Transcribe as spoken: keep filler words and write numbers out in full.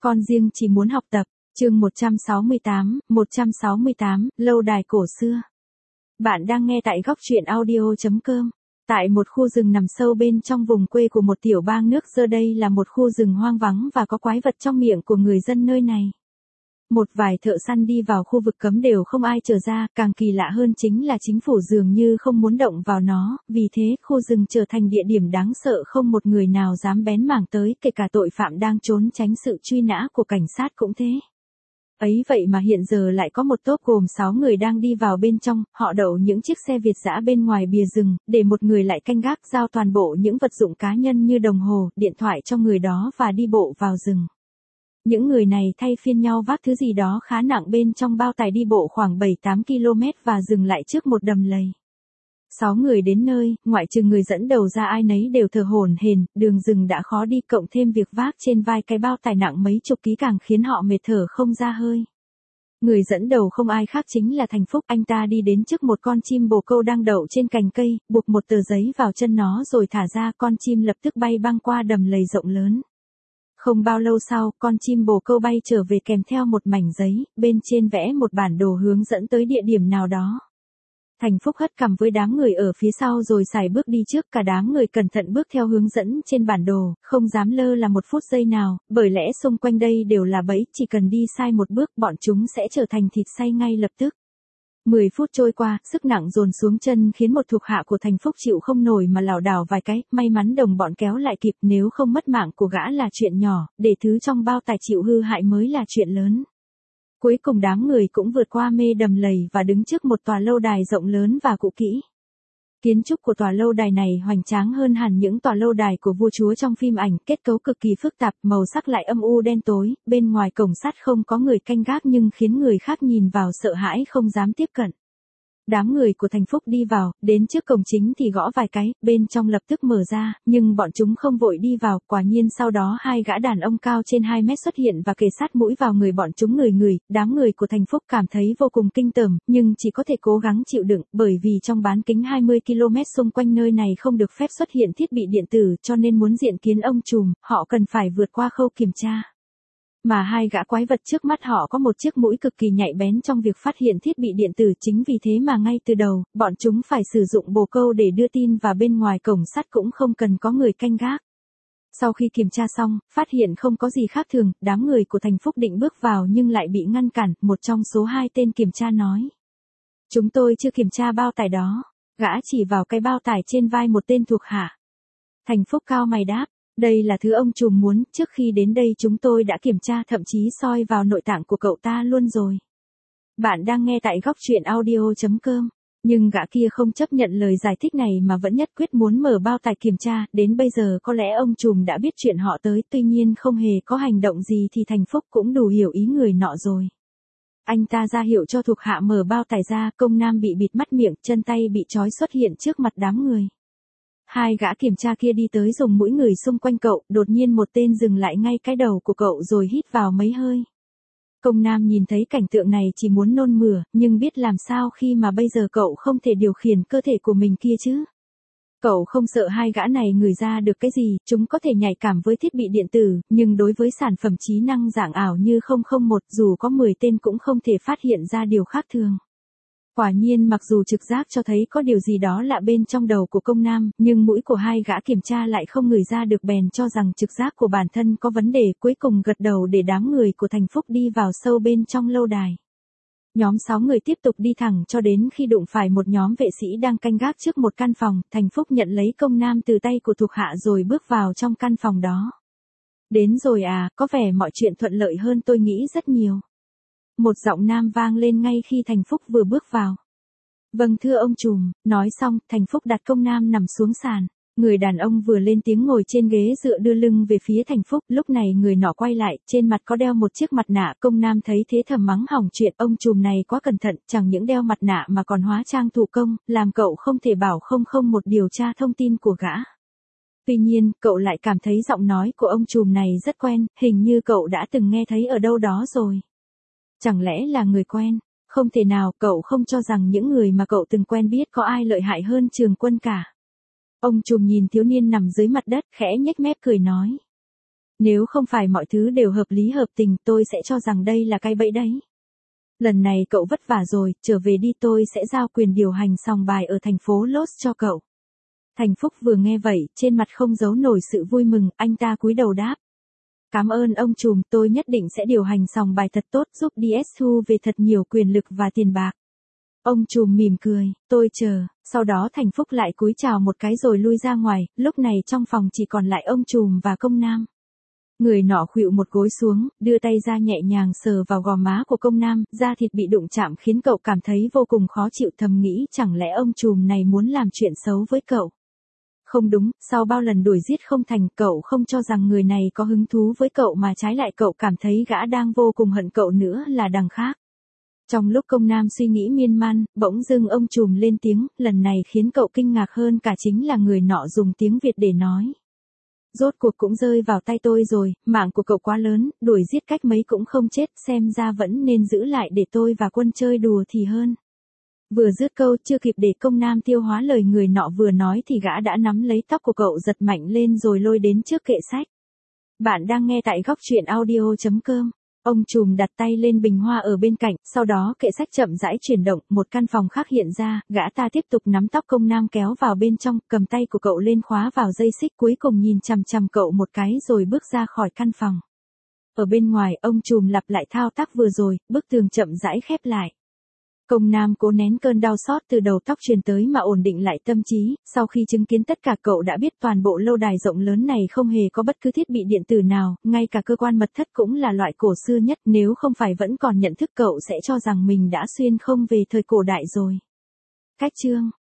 Con riêng chỉ muốn học tập. Chương một trăm sáu mươi tám, một trăm sáu mươi tám, lâu đài cổ xưa. Bạn đang nghe tại góc truyện audio chấm com. Tại một khu rừng nằm sâu bên trong vùng quê của một tiểu bang nước giờ đây là một khu rừng hoang vắng và có quái vật trong miệng của người dân nơi này. Một vài thợ săn đi vào khu vực cấm đều không ai trở ra, càng kỳ lạ hơn chính là chính phủ dường như không muốn động vào nó, vì thế khu rừng trở thành địa điểm đáng sợ không một người nào dám bén mảng tới, kể cả tội phạm đang trốn tránh sự truy nã của cảnh sát cũng thế. Ấy vậy mà hiện giờ lại có một tốp gồm sáu người đang đi vào bên trong, họ đậu những chiếc xe Việt dã bên ngoài bìa rừng, để một người lại canh gác giao toàn bộ những vật dụng cá nhân như đồng hồ, điện thoại cho người đó và đi bộ vào rừng. Những người này thay phiên nhau vác thứ gì đó khá nặng bên trong bao tải đi bộ khoảng bảy tám ki lô mét và dừng lại trước một đầm lầy. Sáu người đến nơi, ngoại trừ người dẫn đầu ra ai nấy đều thở hổn hển, đường rừng đã khó đi cộng thêm việc vác trên vai cái bao tải nặng mấy chục ký càng khiến họ mệt thở không ra hơi. Người dẫn đầu không ai khác chính là Thành Phúc, anh ta đi đến trước một con chim bồ câu đang đậu trên cành cây, buộc một tờ giấy vào chân nó rồi thả ra, con chim lập tức bay băng qua đầm lầy rộng lớn. Không bao lâu sau, con chim bồ câu bay trở về kèm theo một mảnh giấy, bên trên vẽ một bản đồ hướng dẫn tới địa điểm nào đó. Thành Phúc hất cằm với đám người ở phía sau rồi sải bước đi trước, cả đám người cẩn thận bước theo hướng dẫn trên bản đồ, không dám lơ là một phút giây nào, bởi lẽ xung quanh đây đều là bẫy, chỉ cần đi sai một bước bọn chúng sẽ trở thành thịt xay ngay lập tức. Mười phút trôi qua, sức nặng dồn xuống chân khiến một thuộc hạ của Thành Phúc chịu không nổi mà lảo đảo vài cái, may mắn đồng bọn kéo lại kịp, nếu không mất mạng của gã là chuyện nhỏ, để thứ trong bao tải chịu hư hại mới là chuyện lớn. Cuối cùng đám người cũng vượt qua mê đầm lầy và đứng trước một tòa lâu đài rộng lớn và cũ kỹ. Kiến trúc của tòa lâu đài này hoành tráng hơn hẳn những tòa lâu đài của vua chúa trong phim ảnh, kết cấu cực kỳ phức tạp, màu sắc lại âm u đen tối, bên ngoài cổng sắt không có người canh gác nhưng khiến người khác nhìn vào sợ hãi không dám tiếp cận. Đám người của Thành Phúc đi vào, đến trước cổng chính thì gõ vài cái, bên trong lập tức mở ra, nhưng bọn chúng không vội đi vào, quả nhiên sau đó hai gã đàn ông cao trên hai mét xuất hiện và kề sát mũi vào người bọn chúng người người, đám người của Thành Phúc cảm thấy vô cùng kinh tởm, nhưng chỉ có thể cố gắng chịu đựng, bởi vì trong bán kính hai mươi ki lô mét xung quanh nơi này không được phép xuất hiện thiết bị điện tử, cho nên muốn diện kiến ông trùm, họ cần phải vượt qua khâu kiểm tra. Mà hai gã quái vật trước mắt họ có một chiếc mũi cực kỳ nhạy bén trong việc phát hiện thiết bị điện tử, chính vì thế mà ngay từ đầu, bọn chúng phải sử dụng bồ câu để đưa tin và bên ngoài cổng sắt cũng không cần có người canh gác. Sau khi kiểm tra xong, phát hiện không có gì khác thường, đám người của Thành Phúc định bước vào nhưng lại bị ngăn cản, một trong số hai tên kiểm tra nói. Chúng tôi chưa kiểm tra bao tải đó, gã chỉ vào cái bao tải trên vai một tên thuộc hạ. Thành Phúc cao mày đáp. Đây là thứ ông trùm muốn, trước khi đến đây chúng tôi đã kiểm tra, thậm chí soi vào nội tạng của cậu ta luôn rồi. Bạn đang nghe tại góc truyện audio chấm com, nhưng gã kia không chấp nhận lời giải thích này mà vẫn nhất quyết muốn mở bao tải kiểm tra, đến bây giờ có lẽ ông trùm đã biết chuyện họ tới, tuy nhiên không hề có hành động gì thì Thành Phúc cũng đủ hiểu ý người nọ rồi. Anh ta ra hiệu cho thuộc hạ mở bao tải ra, công nam bị bịt mắt miệng, chân tay bị trói xuất hiện trước mặt đám người. Hai gã kiểm tra kia đi tới dùng mũi người xung quanh cậu, đột nhiên một tên dừng lại ngay cái đầu của cậu rồi hít vào mấy hơi. Công nam nhìn thấy cảnh tượng này chỉ muốn nôn mửa, nhưng biết làm sao khi mà bây giờ cậu không thể điều khiển cơ thể của mình kia chứ. Cậu không sợ hai gã này ngửi ra được cái gì, chúng có thể nhạy cảm với thiết bị điện tử, nhưng đối với sản phẩm trí năng dạng ảo như không không một dù có mười tên cũng không thể phát hiện ra điều khác thường. Quả nhiên mặc dù trực giác cho thấy có điều gì đó lạ bên trong đầu của công nam, nhưng mũi của hai gã kiểm tra lại không ngửi ra được, bèn cho rằng trực giác của bản thân có vấn đề, cuối cùng gật đầu để đám người của Thành Phúc đi vào sâu bên trong lâu đài. Nhóm sáu người tiếp tục đi thẳng cho đến khi đụng phải một nhóm vệ sĩ đang canh gác trước một căn phòng, Thành Phúc nhận lấy công nam từ tay của thuộc hạ rồi bước vào trong căn phòng đó. Đến rồi à, có vẻ mọi chuyện thuận lợi hơn tôi nghĩ rất nhiều. Một giọng nam vang lên ngay khi Thành Phúc vừa bước vào. Vâng thưa ông trùm, nói xong, Thành Phúc đặt công nam nằm xuống sàn. Người đàn ông vừa lên tiếng ngồi trên ghế dựa đưa lưng về phía Thành Phúc, lúc này người nọ quay lại, trên mặt có đeo một chiếc mặt nạ, công nam thấy thế thầm mắng hỏng chuyện, ông trùm này quá cẩn thận, chẳng những đeo mặt nạ mà còn hóa trang thủ công, làm cậu không thể bảo không không một điều tra thông tin của gã. Tuy nhiên, cậu lại cảm thấy giọng nói của ông trùm này rất quen, hình như cậu đã từng nghe thấy ở đâu đó rồi. Chẳng lẽ là người quen? Không thể nào, cậu không cho rằng những người mà cậu từng quen biết có ai lợi hại hơn Trường Quân cả. Ông trùm nhìn thiếu niên nằm dưới mặt đất, khẽ nhếch mép cười nói. Nếu không phải mọi thứ đều hợp lý hợp tình, tôi sẽ cho rằng đây là cái bẫy đấy. Lần này cậu vất vả rồi, trở về đi, tôi sẽ giao quyền điều hành sòng bài ở thành phố Los cho cậu. Thành Phúc vừa nghe vậy, trên mặt không giấu nổi sự vui mừng, anh ta cúi đầu đáp. Cảm ơn ông trùm, tôi nhất định sẽ điều hành sòng bài thật tốt, giúp đê ét thu về thật nhiều quyền lực và tiền bạc. Ông trùm mỉm cười, tôi chờ, sau đó Thành Phúc lại cúi chào một cái rồi lui ra ngoài, lúc này trong phòng chỉ còn lại ông trùm và công nam. Người nọ khuỵu một gối xuống, đưa tay ra nhẹ nhàng sờ vào gò má của công nam, da thịt bị đụng chạm khiến cậu cảm thấy vô cùng khó chịu, thầm nghĩ chẳng lẽ ông trùm này muốn làm chuyện xấu với cậu. Không đúng, sau bao lần đuổi giết không thành, cậu không cho rằng người này có hứng thú với cậu mà trái lại cậu cảm thấy gã đang vô cùng hận cậu nữa là đằng khác. Trong lúc công nam suy nghĩ miên man, bỗng dưng ông trùm lên tiếng, lần này khiến cậu kinh ngạc hơn cả chính là người nọ dùng tiếng Việt để nói. Rốt cuộc cũng rơi vào tay tôi rồi, mạng của cậu quá lớn, đuổi giết cách mấy cũng không chết, xem ra vẫn nên giữ lại để tôi và Quân chơi đùa thì hơn. Vừa dứt câu, chưa kịp để công nam tiêu hóa lời người nọ vừa nói thì gã đã nắm lấy tóc của cậu giật mạnh lên rồi lôi đến trước kệ sách. Bạn đang nghe tại góc truyện audio chấm com. Ông trùm đặt tay lên bình hoa ở bên cạnh, sau đó kệ sách chậm rãi chuyển động, một căn phòng khác hiện ra, gã ta tiếp tục nắm tóc công nam kéo vào bên trong, cầm tay của cậu lên khóa vào dây xích, cuối cùng nhìn chằm chằm cậu một cái rồi bước ra khỏi căn phòng. Ở bên ngoài, ông trùm lặp lại thao tác vừa rồi, bức tường chậm rãi khép lại. Công nam cố nén cơn đau xót từ đầu tóc truyền tới mà ổn định lại tâm trí, sau khi chứng kiến tất cả cậu đã biết toàn bộ lâu đài rộng lớn này không hề có bất cứ thiết bị điện tử nào, ngay cả cơ quan mật thất cũng là loại cổ xưa nhất, nếu không phải vẫn còn nhận thức cậu sẽ cho rằng mình đã xuyên không về thời cổ đại rồi. Cách chương